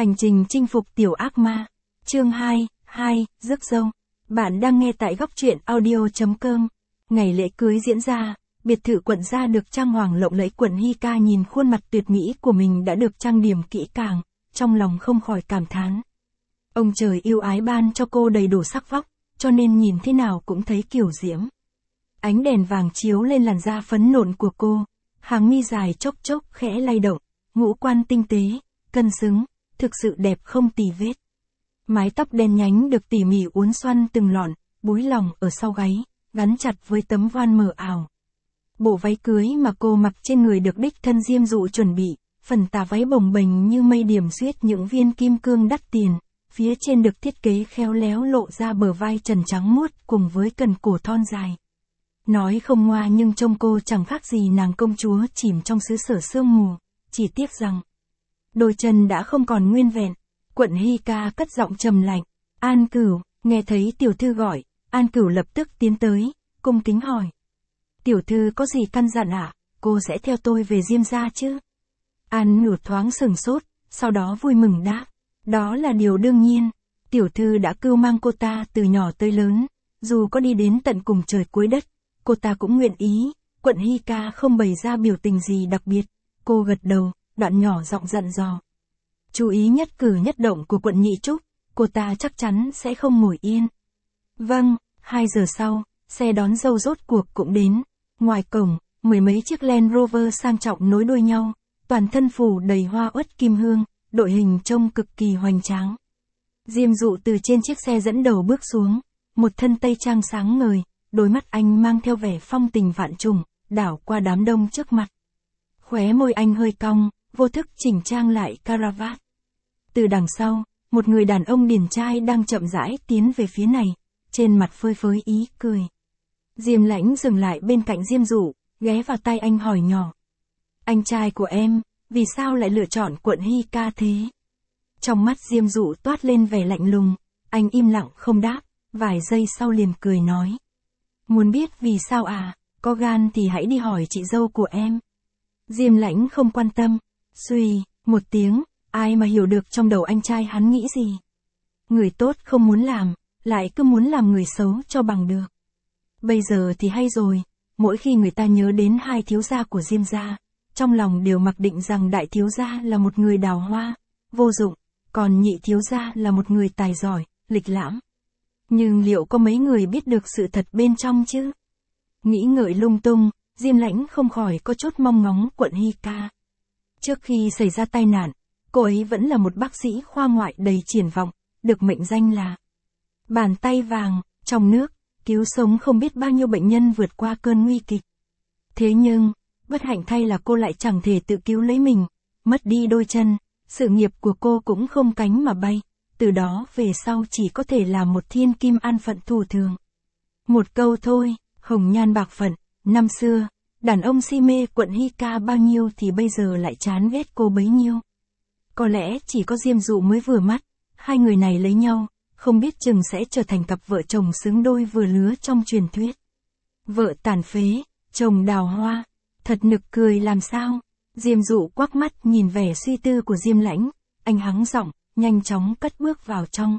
Hành trình chinh phục tiểu ác ma. Chương 2, rước dâu. Bạn đang nghe tại góc truyện audio.com. Ngày lễ cưới diễn ra, biệt thự quận gia được trang hoàng lộng lẫy. Quận Hika nhìn khuôn mặt tuyệt mỹ của mình đã được trang điểm kỹ càng, trong lòng không khỏi cảm thán. Ông trời yêu ái ban cho cô đầy đủ sắc vóc, cho nên nhìn thế nào cũng thấy kiều diễm. Ánh đèn vàng chiếu lên làn da phấn nộn của cô, hàng mi dài chốc chốc khẽ lay động, ngũ quan tinh tế, cân xứng, thực sự đẹp không tì vết. Mái tóc đen nhánh được tỉ mỉ uốn xoăn từng lọn, búi lòng ở sau gáy, gắn chặt với tấm voan mờ ảo. Bộ váy cưới mà cô mặc trên người được đích thân Diêm Dụ chuẩn bị, phần tà váy bồng bềnh như mây điểm xuyết những viên kim cương đắt tiền, phía trên được thiết kế khéo léo lộ ra bờ vai trần trắng muốt cùng với cần cổ thon dài. Nói không ngoa nhưng trông cô chẳng khác gì nàng công chúa chìm trong xứ sở sương mù, chỉ tiếc rằng đôi chân đã không còn nguyên vẹn. Quận Hika cất giọng trầm lạnh. An Cửu, nghe thấy tiểu thư gọi, An Cửu lập tức tiến tới, cung kính hỏi. Tiểu thư có gì căn dặn ạ? Cô sẽ theo tôi về Diêm gia chứ? An Cửu thoáng sừng sốt, sau đó vui mừng đáp. Đó là điều đương nhiên, tiểu thư đã cưu mang cô ta từ nhỏ tới lớn, dù có đi đến tận cùng trời cuối đất, cô ta cũng nguyện ý. Quận Hika không bày ra biểu tình gì đặc biệt, cô gật đầu, đoạn nhỏ giọng dặn dò. Chú ý nhất cử nhất động của quận Nhị Trúc, cô ta chắc chắn sẽ không ngồi yên. Vâng, 2 giờ sau, xe đón dâu rốt cuộc cũng đến. Ngoài cổng, mười mấy chiếc Land Rover sang trọng nối đuôi nhau, toàn thân phủ đầy hoa uất kim hương, đội hình trông cực kỳ hoành tráng. Diêm Dụ từ trên chiếc xe dẫn đầu bước xuống, một thân tây trang sáng ngời, đôi mắt anh mang theo vẻ phong tình vạn trùng, đảo qua đám đông trước mặt. Khóe môi anh hơi cong, vô thức chỉnh trang lại caravat. Từ đằng sau, một người đàn ông điển trai đang chậm rãi tiến về phía này, trên mặt phơi phới ý cười. Diêm Lãnh dừng lại bên cạnh Diêm Dụ, ghé vào tay anh hỏi nhỏ. Anh trai của em, vì sao lại lựa chọn quận Hika thế? Trong mắt Diêm Dụ toát lên vẻ lạnh lùng, anh im lặng không đáp, vài giây sau liền cười nói. Muốn biết vì sao à, có gan thì hãy đi hỏi chị dâu của em. Diêm Lãnh không quan tâm, suy, một tiếng, ai mà hiểu được trong đầu anh trai hắn nghĩ gì. Người tốt không muốn làm, lại cứ muốn làm người xấu cho bằng được. Bây giờ thì hay rồi, mỗi khi người ta nhớ đến hai thiếu gia của Diêm gia, trong lòng đều mặc định rằng đại thiếu gia là một người đào hoa, vô dụng, còn nhị thiếu gia là một người tài giỏi, lịch lãm. Nhưng liệu có mấy người biết được sự thật bên trong chứ? Nghĩ ngợi lung tung, Diêm Lãnh không khỏi có chút mong ngóng quận Hika. Trước khi xảy ra tai nạn, cô ấy vẫn là một bác sĩ khoa ngoại đầy triển vọng, được mệnh danh là bàn tay vàng, trong nước, cứu sống không biết bao nhiêu bệnh nhân vượt qua cơn nguy kịch. Thế nhưng, bất hạnh thay là cô lại chẳng thể tự cứu lấy mình, mất đi đôi chân, sự nghiệp của cô cũng không cánh mà bay, từ đó về sau chỉ có thể làm một thiên kim an phận thủ thường. Một câu thôi, hồng nhan bạc phận, năm xưa, đàn ông si mê quận Hika bao nhiêu thì bây giờ lại chán ghét cô bấy nhiêu. Có lẽ chỉ có Diêm Dụ mới vừa mắt, hai người này lấy nhau, không biết chừng sẽ trở thành cặp vợ chồng xứng đôi vừa lứa trong truyền thuyết. Vợ tàn phế, chồng đào hoa, thật nực cười làm sao. Diêm Dụ quắc mắt nhìn vẻ suy tư của Diêm Lãnh, anh hắng giọng, nhanh chóng cất bước vào trong.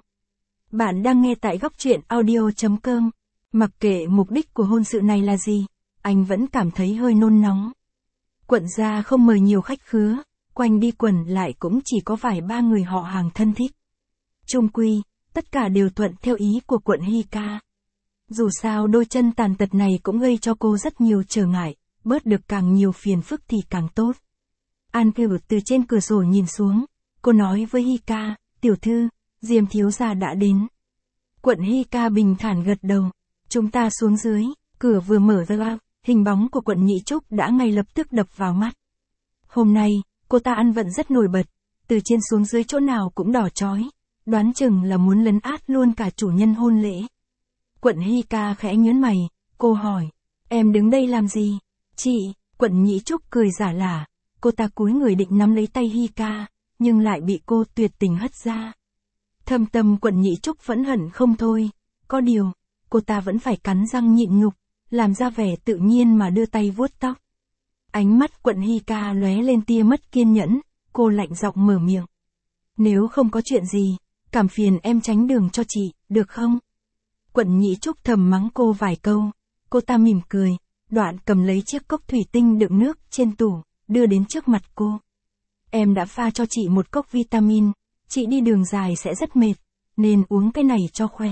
Bạn đang nghe tại góc truyện audio.com. Mặc kệ mục đích của hôn sự này là gì, anh vẫn cảm thấy hơi nôn nóng. Quận gia không mời nhiều khách khứa, quanh đi quẩn lại cũng chỉ có vài ba người họ hàng thân thích. Chung quy, tất cả đều thuận theo ý của quận Hika. Dù sao đôi chân tàn tật này cũng gây cho cô rất nhiều trở ngại, bớt được càng nhiều phiền phức thì càng tốt. An Cửu từ trên cửa sổ nhìn xuống, cô nói với Hika, tiểu thư, Diêm thiếu gia đã đến. Quận Hika bình thản gật đầu, chúng ta xuống dưới, cửa vừa mở ra, hình bóng của quận Nhị Trúc đã ngay lập tức đập vào mắt. Hôm nay, cô ta ăn vận rất nổi bật, từ trên xuống dưới chỗ nào cũng đỏ chói, đoán chừng là muốn lấn át luôn cả chủ nhân hôn lễ. Quận Hika khẽ nhớn mày, cô hỏi, em đứng đây làm gì? Chị, quận Nhị Trúc cười giả lả, cô ta cúi người định nắm lấy tay Hika, nhưng lại bị cô tuyệt tình hất ra. Thâm tâm quận Nhị Trúc vẫn hận không thôi, có điều, cô ta vẫn phải cắn răng nhịn nhục, làm ra vẻ tự nhiên mà đưa tay vuốt tóc. Ánh mắt quận Hika lóe lên tia mất kiên nhẫn, cô lạnh giọng mở miệng. Nếu không có chuyện gì, cảm phiền em tránh đường cho chị, được không? Quận Nhị Trúc thầm mắng cô vài câu, cô ta mỉm cười, đoạn cầm lấy chiếc cốc thủy tinh đựng nước trên tủ, đưa đến trước mặt cô. Em đã pha cho chị một cốc vitamin, chị đi đường dài sẽ rất mệt, nên uống cái này cho khỏe.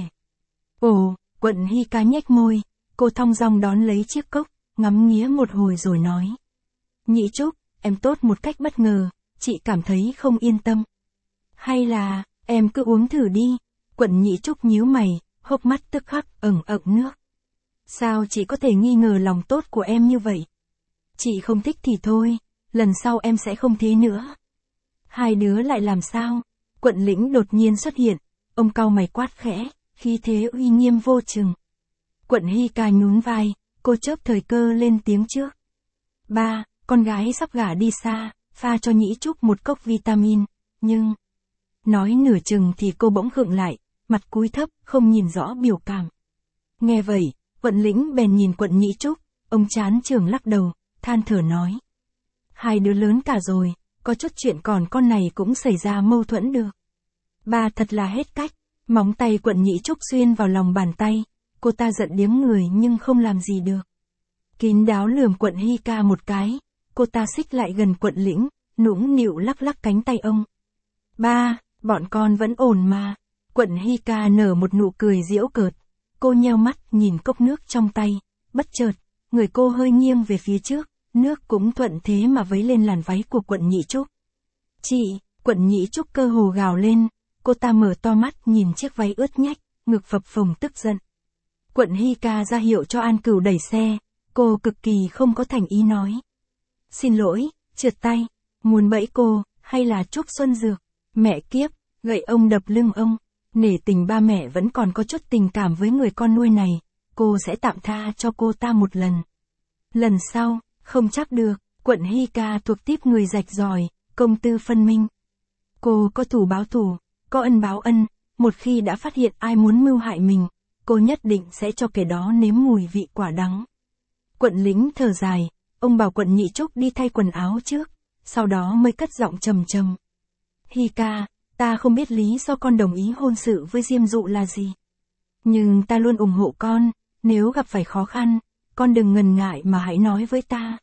Ồ, Quận Hy Ca nhếch môi, cô thong dong đón lấy chiếc cốc, ngắm nghía một hồi rồi nói. Nhị Trúc, em tốt một cách bất ngờ, chị cảm thấy không yên tâm. Hay là, em cứ uống thử đi. Quận Nhị Trúc nhíu mày, hốc mắt tức khắc ửng ực nước. Sao chị có thể nghi ngờ lòng tốt của em như vậy? Chị không thích thì thôi, lần sau em sẽ không thế nữa. Hai đứa lại làm sao? Quận Lĩnh đột nhiên xuất hiện, ông cau mày quát khẽ, khí thế uy nghiêm vô chừng. Quận Hy Ca nhún vai, cô chớp thời cơ lên tiếng trước. Ba, con gái sắp gả đi xa, pha cho Nhị Trúc một cốc vitamin, nhưng... Nói nửa chừng thì cô bỗng khựng lại, mặt cúi thấp, không nhìn rõ biểu cảm. Nghe vậy, Quận Lĩnh bèn nhìn Quận Nhị Trúc, ông chán chường lắc đầu, than thở nói. Hai đứa lớn cả rồi, có chút chuyện còn con này cũng xảy ra mâu thuẫn được. Ba thật là hết cách, móng tay Quận Nhị Trúc xuyên vào lòng bàn tay, cô ta giận điếng người nhưng không làm gì được. Kín đáo lườm Quận Hy Ca một cái, cô ta xích lại gần Quận Lĩnh, nũng nịu lắc lắc cánh tay ông. Ba, bọn con vẫn ổn mà. Quận Hy Ca nở một nụ cười giễu cợt, cô nheo mắt nhìn cốc nước trong tay, bất chợt, người cô hơi nghiêng về phía trước, nước cũng thuận thế mà vấy lên làn váy của Quận Nhị Trúc. Chị, Quận Nhị Trúc cơ hồ gào lên, cô ta mở to mắt nhìn chiếc váy ướt nhách, ngực phập phồng tức giận. Quận Hy Ca ra hiệu cho An Cửu đẩy xe, cô cực kỳ không có thành ý nói. Xin lỗi, trượt tay, muốn bẫy cô, hay là Trúc Xuân Dược, mẹ kiếp, gậy ông đập lưng ông, nể tình ba mẹ vẫn còn có chút tình cảm với người con nuôi này, cô sẽ tạm tha cho cô ta một lần. Lần sau, không chắc được, Quận Hy Ca thuộc tiếp người rạch ròi, công tư phân minh. Cô có thù báo thù, có ân báo ân, một khi đã phát hiện ai muốn mưu hại mình, cô nhất định sẽ cho kẻ đó nếm mùi vị quả đắng. Quận Lĩnh thở dài, ông bảo Quận Nhị Trúc đi thay quần áo trước, sau đó mới cất giọng trầm trầm. Hy Ca, ta không biết lý do con đồng ý hôn sự với Diêm Dụ là gì. Nhưng ta luôn ủng hộ con, nếu gặp phải khó khăn, con đừng ngần ngại mà hãy nói với ta.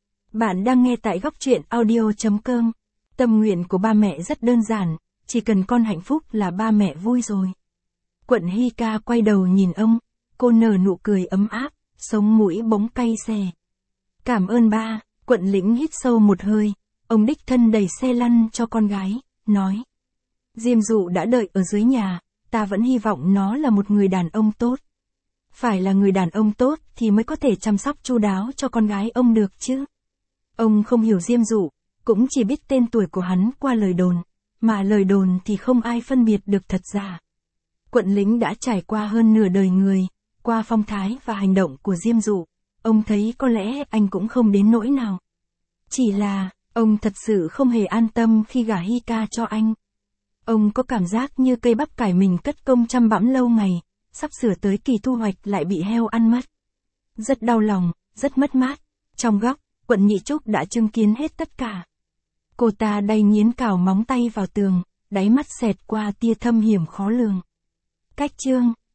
Bạn đang nghe tại góc truyện audio.com. Tâm nguyện của ba mẹ rất đơn giản, chỉ cần con hạnh phúc là ba mẹ vui rồi. Quận Hy Ca quay đầu nhìn ông, cô nở nụ cười ấm áp, sống mũi bỗng cay xè. Cảm ơn ba. Quận Lĩnh hít sâu một hơi, ông đích thân đẩy xe lăn cho con gái, nói. Diêm Dụ đã đợi ở dưới nhà, ta vẫn hy vọng nó là một người đàn ông tốt. Phải là người đàn ông tốt thì mới có thể chăm sóc chu đáo cho con gái ông được chứ. Ông không hiểu Diêm Dụ, cũng chỉ biết tên tuổi của hắn qua lời đồn, mà lời đồn thì không ai phân biệt được thật giả. Quận Lĩnh đã trải qua hơn nửa đời người, qua phong thái và hành động của Diêm Dụ, ông thấy có lẽ anh cũng không đến nỗi nào. Chỉ là, ông thật sự không hề an tâm khi gả Hy Ca cho anh. Ông có cảm giác như cây bắp cải mình cất công chăm bẵm lâu ngày, sắp sửa tới kỳ thu hoạch lại bị heo ăn mất. Rất đau lòng, rất mất mát. Trong góc, Quận Nhị Trúc đã chứng kiến hết tất cả. Cô ta đay nghiến cào móng tay vào tường, đáy mắt xẹt qua tia thâm hiểm khó lường. Cách chương